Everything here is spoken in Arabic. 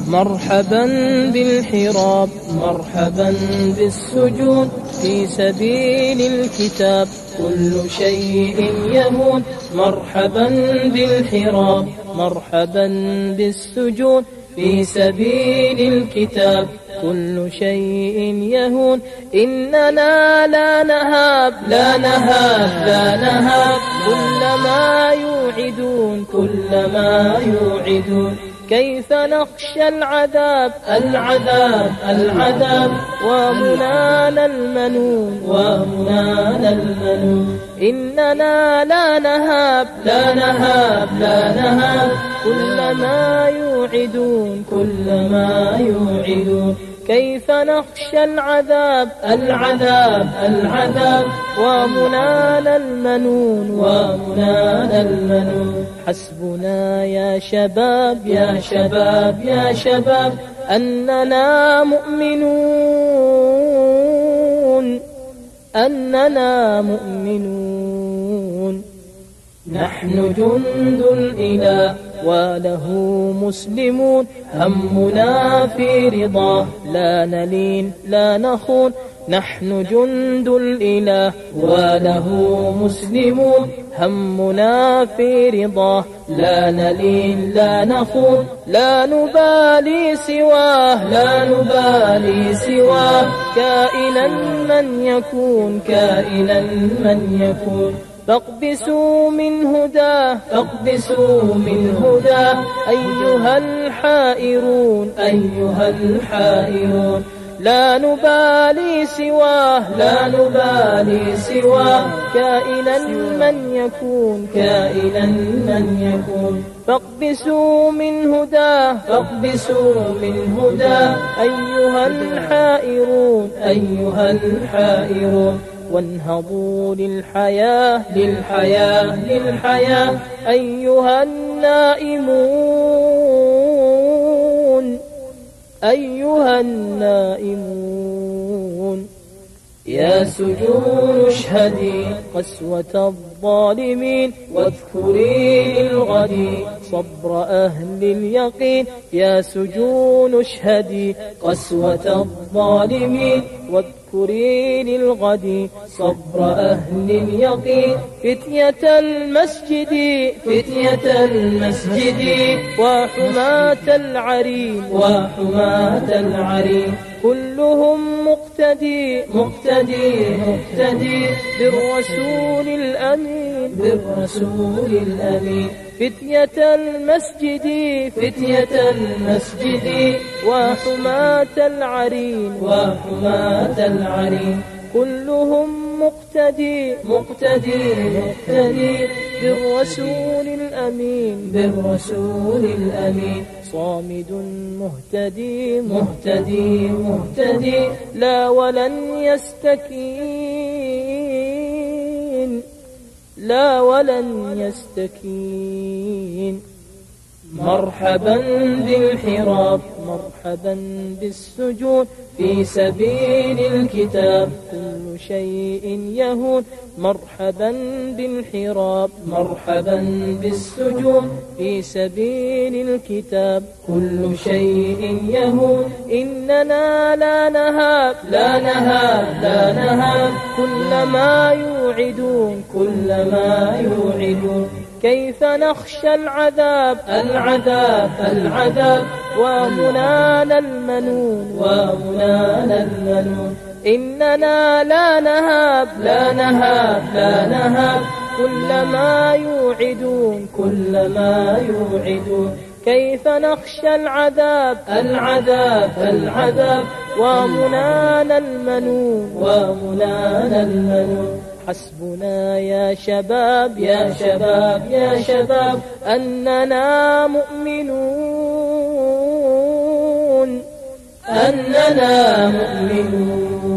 مرحبا بالحراب مرحبا بالسجود في سبيل الكتاب كل شيء يهون. مرحبا بالحراب مرحبا بالسجود في سبيل الكتاب كل شيء يهون. إننا لا نهاب لا نهاب لا نهاب كلما يوعدون كلما يوعدون. كيف نخشى العذاب العذاب العذاب ومنانا المنون ومنانا المنون. إننا لا نهاب لا نهاب لا نهاب كلما يوعدون كلما يوعدون. كيف نخشى العذاب العذاب العذاب ومنانا المنون ومنانا المنون. حسبنا يا شباب يا شباب يا شباب أننا مؤمنون أننا مؤمنون. نحن جند الإله وله مسلمون همنا في رضاه لا نلين لا نخون. نحن جند الإله وله مسلمون همنا في رضاه لا نلين لا نخون. لا نبالي سواه لا نبالي سواه كائنا من يكون كائنا من يكون. فاقبسوا من هداه فاقبسوا من هداه أيها الحائرون أيها الحائرون. لا نبالي سواه لا نبالي سواه كائنا من يكون كائنا من يكون. فاقبسوا من هداه فاقبسوا من هداه أيها الحائرون أيها الحائرون. وانهضوا للحياة للحياة للحياة أيها النائمون أيها النائمون. يا سجون اشهدي قسوة الظالمين واذكري للغد صبر أهل اليقين. يا سجون اشهدي قسوة الظالمين واذكري للغد صبر أهل اليقين. فتية المسجد فتية المسجد وحماة العرين وحماة العرين. كلهم مقتدي مقتدي مقتدي بالرسول الأمين بالرسول الأمين. فتية المسجد فتية المسجد وحماة العرين وحماة العرين. كلهم مقتدي مقتدي مقتدي بالرسول الأمين بالرسول الأمين. صامد مهتدي مهتدي مهتدي لا ولن يستكين لا ولن يستكين. مرحبا بالحراب مرحبا بالسجود في سبيل الكتاب كل شيء يهون. مرحبا بالحراب مرحبا بالسجود في سبيل الكتاب كل شيء يهون. إننا لا نهاب لا نهاب لا نهاب كلما يوعدون كلما يوعدون. كيف نخشى العذاب العذاب العذاب ومنانا المنون ومنانا المنون. إننا لا نهاب لا نهاب لا نهاب كلما يوعدون كلما يوعدون. كيف نخشى العذاب العذاب العذاب ومنانا المنون ومنانا المنون. حسبنا يا شباب يا شباب يا شباب أننا مؤمنون أننا مؤمنون.